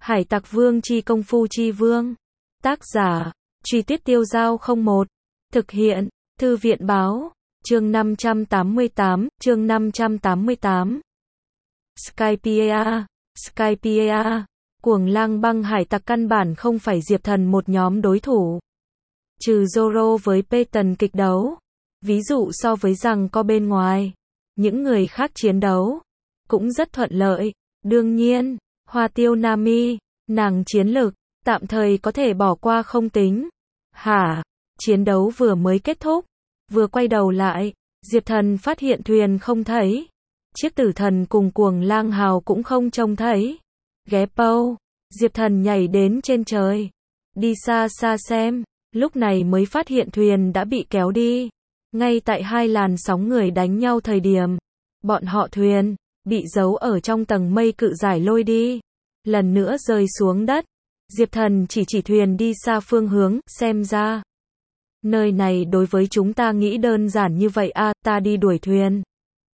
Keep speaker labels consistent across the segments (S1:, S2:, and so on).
S1: Hải Tặc Vương chi công phu chi vương. Tác giả, Truy Tuyết Tiêu Dao 01. Thực hiện, Thư viện báo, chương 588. Skypiea. Cuồng lang băng hải tặc căn bản không phải Diệp Thần một nhóm đối thủ. Trừ Zoro với Peyton kịch đấu. Ví dụ so với rằng co bên ngoài, những người khác chiến đấu cũng rất thuận lợi. Đương nhiên, Hoa Tiêu Nami, nàng chiến lực, tạm thời có thể bỏ qua không tính. Chiến đấu vừa mới kết thúc, vừa quay đầu lại, Diệp Thần phát hiện thuyền không thấy. Chiếc tử thần cùng cuồng lang hào cũng không trông thấy. Ghé Pâu, Diệp Thần nhảy đến trên trời, đi xa xa xem, lúc này mới phát hiện thuyền đã bị kéo đi. Ngay tại hai làn sóng người đánh nhau thời điểm, bọn họ thuyền bị giấu ở trong tầng mây cự giải lôi đi, lần nữa rơi xuống đất. Diệp Thần chỉ thuyền đi xa phương hướng, xem ra nơi này đối với chúng ta nghĩ đơn giản như vậy à, ta đi đuổi thuyền.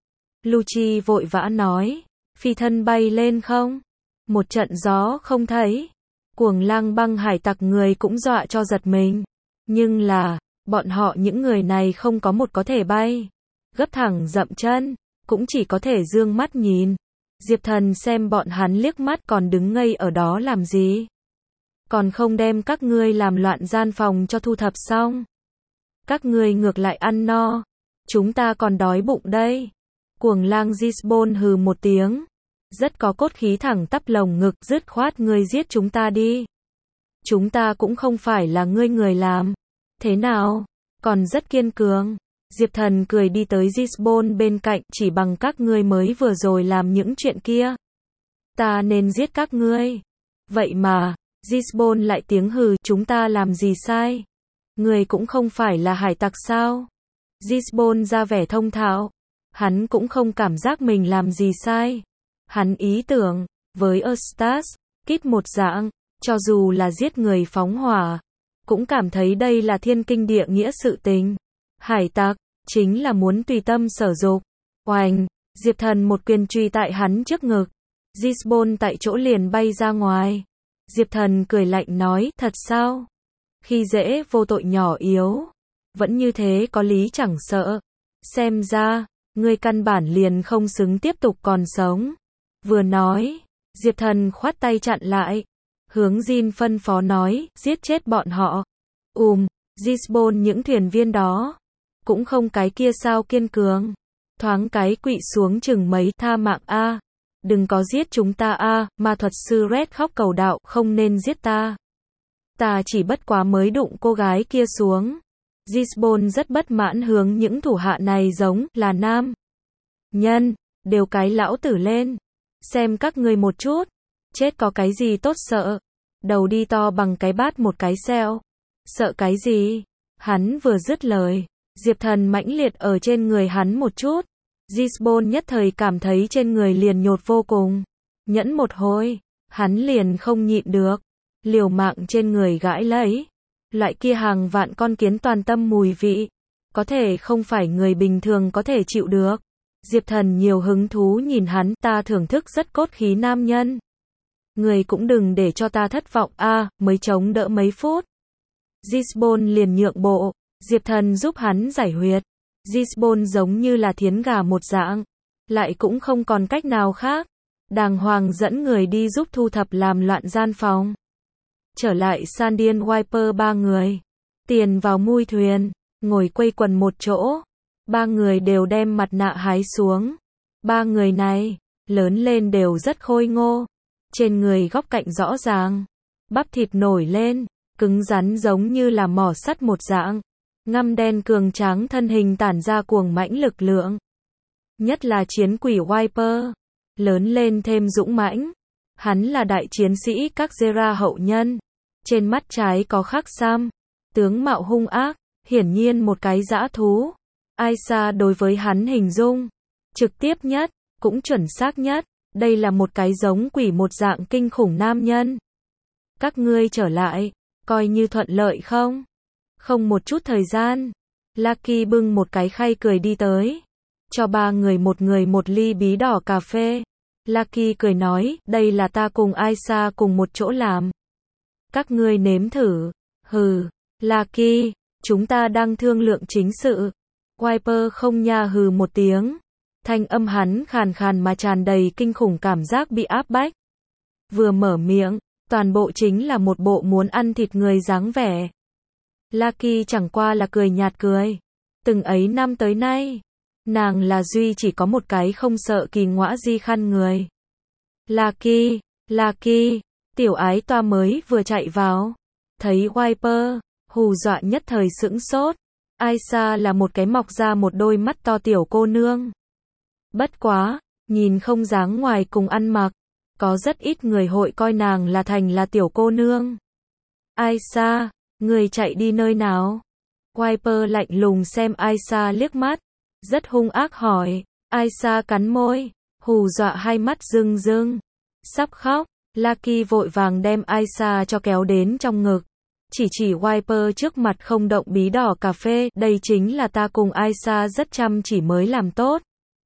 S1: Lucci vội vã nói, phi thân bay lên không? Một trận gió không thấy. Cuồng lang băng hải tặc người cũng dọa cho giật mình. Nhưng là, bọn họ những người này không có một có thể bay. Gấp thẳng dậm chân, cũng chỉ có thể dương mắt nhìn. Diệp Thần xem bọn hắn liếc mắt còn đứng ngây ở đó làm gì? Còn không đem các ngươi làm loạn gian phòng cho thu thập xong. Các ngươi ngược lại ăn no. Chúng ta còn đói bụng đây. Cuồng lang Gisbon hừ một tiếng. Rất có cốt khí thẳng tắp lồng ngực, dứt khoát ngươi giết chúng ta đi. Chúng ta cũng không phải là ngươi người làm. Thế nào? Còn rất kiên cường. Diệp Thần cười đi tới Gisbon bên cạnh, chỉ bằng các ngươi mới vừa rồi làm những chuyện kia. Ta nên giết các ngươi. Vậy mà, Gisbon lại tiếng hừ, chúng ta làm gì sai? Ngươi cũng không phải là hải tặc sao? Gisbon ra vẻ thông thạo. Hắn cũng không cảm giác mình làm gì sai. Hắn ý tưởng, với Eustace, Kid một dạng, cho dù là giết người phóng hỏa, cũng cảm thấy đây là thiên kinh địa nghĩa sự tình. Hải tặc, chính là muốn tùy tâm sở dục. Oành, Diệp Thần một quyền truy tại hắn trước ngực. Gisbon tại chỗ liền bay ra ngoài. Diệp Thần cười lạnh nói, thật sao? Khi dễ vô tội nhỏ yếu, vẫn như thế có lý chẳng sợ. Xem ra, ngươi căn bản liền không xứng tiếp tục còn sống. Vừa nói, Diệp Thần khoát tay chặn lại. Hướng Jin phân phó nói, giết chết bọn họ. Gisbon những thuyền viên đó, cũng không cái kia sao kiên cường. Thoáng cái quỵ xuống chừng mấy, tha mạng a. Đừng có giết chúng ta a. Ma thuật sư Red khóc cầu đạo, không nên giết ta. Ta chỉ bất quá mới đụng cô gái kia xuống. Gisbon rất bất mãn hướng những thủ hạ này giống là nam nhân, đều cái lão tử lên. Xem các ngươi một chút, chết có cái gì tốt sợ, đầu đi to bằng cái bát một cái xeo. Sợ cái gì? Hắn vừa dứt lời, Diệp Thần mãnh liệt ở trên người hắn một chút. Gisbon nhất thời cảm thấy trên người liền nhột vô cùng. Nhẫn một hồi, hắn liền không nhịn được, liều mạng trên người gãi lấy. Loại kia hàng vạn con kiến toàn tâm mùi vị, có thể không phải người bình thường có thể chịu được. Diệp Thần nhiều hứng thú nhìn hắn, ta thưởng thức rất cốt khí nam nhân. Người cũng đừng để cho ta thất vọng a, mới chống đỡ mấy phút. Gisbon liền nhượng bộ, Diệp Thần giúp hắn giải huyệt. Gisbon giống như là thiến gà một dạng, lại cũng không còn cách nào khác. Đàng hoàng dẫn người đi giúp thu thập làm loạn gian phòng. Trở lại Sandian Wiper ba người, tiền vào mui thuyền, ngồi quây quần một chỗ. Ba người đều đem mặt nạ hái xuống. Ba người này, lớn lên đều rất khôi ngô. Trên người góc cạnh rõ ràng, bắp thịt nổi lên, cứng rắn giống như là mỏ sắt một dạng. Ngăm đen cường tráng thân hình tản ra cuồng mãnh lực lượng. Nhất là chiến quỷ Wiper, lớn lên thêm dũng mãnh. Hắn là đại chiến sĩ các Zera hậu nhân. Trên mắt trái có khắc sam, tướng mạo hung ác, hiển nhiên một cái dã thú. Aisa đối với hắn hình dung trực tiếp nhất, cũng chuẩn xác nhất. Đây là một cái giống quỷ một dạng kinh khủng nam nhân. Các ngươi trở lại, coi như thuận lợi không? Không một chút thời gian, Lucky bưng một cái khay cười đi tới. Cho ba người một ly bí đỏ cà phê. Lucky cười nói, đây là ta cùng Aisa cùng một chỗ làm. Các ngươi nếm thử. Hừ, Lucky, chúng ta đang thương lượng chính sự. Wiper không nha hừ một tiếng. Thanh âm hắn khàn khàn mà tràn đầy kinh khủng cảm giác bị áp bách. Vừa mở miệng, toàn bộ chính là một bộ muốn ăn thịt người dáng vẻ. Lucky chẳng qua là cười nhạt cười. Từng ấy năm tới nay, nàng là duy chỉ có một cái không sợ kỳ ngõa di khăn người. Lucky, tiểu ái toa mới vừa chạy vào. Thấy Wiper, hù dọa nhất thời sững sốt. Aisa là một cái mọc ra một đôi mắt to tiểu cô nương. Bất quá, nhìn không dáng ngoài cùng ăn mặc. Có rất ít người hội coi nàng là thành là tiểu cô nương. Aisa, người chạy đi nơi nào? Wiper lạnh lùng xem Aisa liếc mắt. Rất hung ác hỏi. Aisa cắn môi, hù dọa hai mắt rưng rưng. Sắp khóc, Lucky vội vàng đem Aisa cho kéo đến trong ngực. Chỉ Wiper trước mặt không động bí đỏ cà phê, đây chính là ta cùng Aisa rất chăm chỉ mới làm tốt.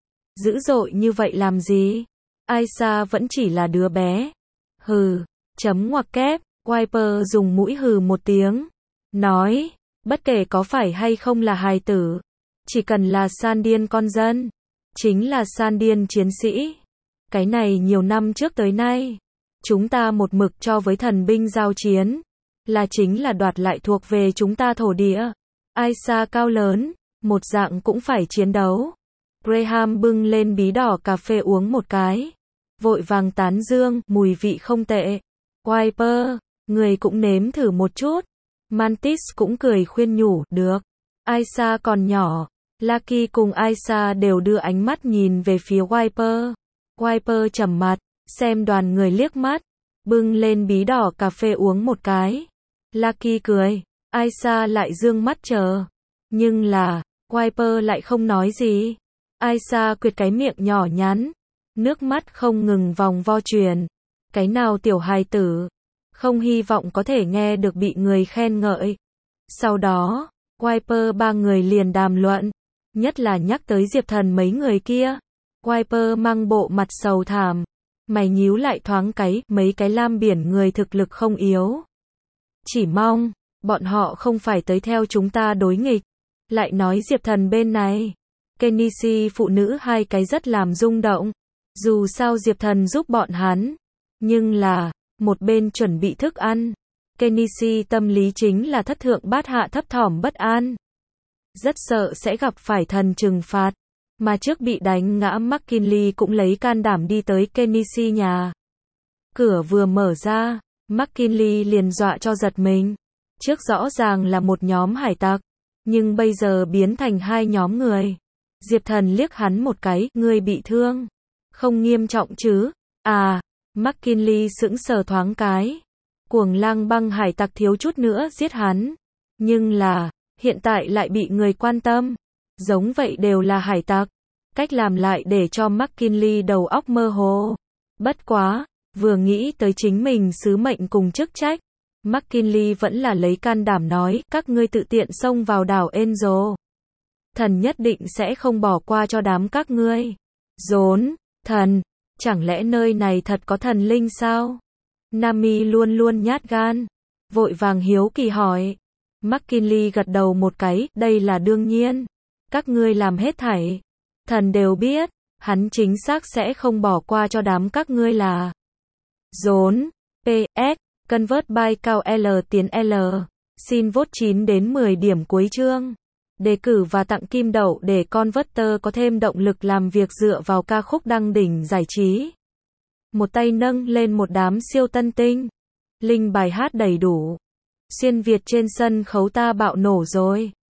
S1: Dữ dội như vậy làm gì? Aisa vẫn chỉ là đứa bé. Hừ, chấm ngoặc kép, Wiper dùng mũi hừ một tiếng. Nói, bất kể có phải hay không là hài tử. Chỉ cần là san điên con dân. Chính là san điên chiến sĩ. Cái này nhiều năm trước tới nay. Chúng ta một mực cho với thần binh giao chiến. Là chính là đoạt lại thuộc về chúng ta thổ địa. Aisa cao lớn, một dạng cũng phải chiến đấu. Graham bưng lên bí đỏ cà phê uống một cái. Vội vàng tán dương, mùi vị không tệ. Wiper, người cũng nếm thử một chút. Mantis cũng cười khuyên nhủ, được. Aisa còn nhỏ. Lucky cùng Aisa đều đưa ánh mắt nhìn về phía Wiper. Wiper trầm mặt, xem đoàn người liếc mắt. Bưng lên bí đỏ cà phê uống một cái. Lucky cười. Aisa lại dương mắt chờ. Nhưng là, Wiper lại không nói gì. Aisa quyệt cái miệng nhỏ nhắn. Nước mắt không ngừng vòng vo truyền. Cái nào tiểu hài tử. Không hy vọng có thể nghe được bị người khen ngợi. Sau đó, Wiper ba người liền đàm luận. Nhất là nhắc tới Diệp Thần mấy người kia. Wiper mang bộ mặt sầu thảm. Mày nhíu lại thoáng cái, mấy cái lam biển người thực lực không yếu. Chỉ mong, bọn họ không phải tới theo chúng ta đối nghịch. Lại nói Diệp Thần bên này. Kenichi phụ nữ hai cái rất làm rung động. Dù sao Diệp Thần giúp bọn hắn. Nhưng là, một bên chuẩn bị thức ăn. Kenichi tâm lý chính là thất thượng bát hạ thấp thỏm bất an. Rất sợ sẽ gặp phải thần trừng phạt. Mà trước bị đánh ngã McKinley cũng lấy can đảm đi tới Kenichi nhà. Cửa vừa mở ra, McKinley liền dọa cho giật mình. Trước rõ ràng là một nhóm hải tặc, nhưng bây giờ biến thành hai nhóm người. Diệp Thần liếc hắn một cái, ngươi bị thương. Không nghiêm trọng chứ? À, McKinley sững sờ thoáng cái. Cuồng lang băng hải tặc thiếu chút nữa giết hắn. Nhưng là, hiện tại lại bị người quan tâm. Giống vậy đều là hải tặc. Cách làm lại để cho McKinley đầu óc mơ hồ. Bất quá, vừa nghĩ tới chính mình sứ mệnh cùng chức trách. McKinley vẫn là lấy can đảm nói, các ngươi tự tiện xông vào đảo Angel. Thần nhất định sẽ không bỏ qua cho đám các ngươi. Rốn, thần, chẳng lẽ nơi này thật có thần linh sao? Nami luôn luôn nhát gan. Vội vàng hiếu kỳ hỏi. McKinley gật đầu một cái, đây là đương nhiên. Các ngươi làm hết thảy. Thần đều biết, hắn chính xác sẽ không bỏ qua cho đám các ngươi là. Rốn, PS, convert by cao L tiến L. Xin vote 9 đến 10 điểm cuối chương. Đề cử và tặng kim đậu để Converter có thêm động lực làm việc dựa vào ca khúc đăng đỉnh giải trí. Một tay nâng lên một đám siêu tân tinh. Link bài hát đầy đủ. Xuyên Việt trên sân khấu ta bạo nổ rồi.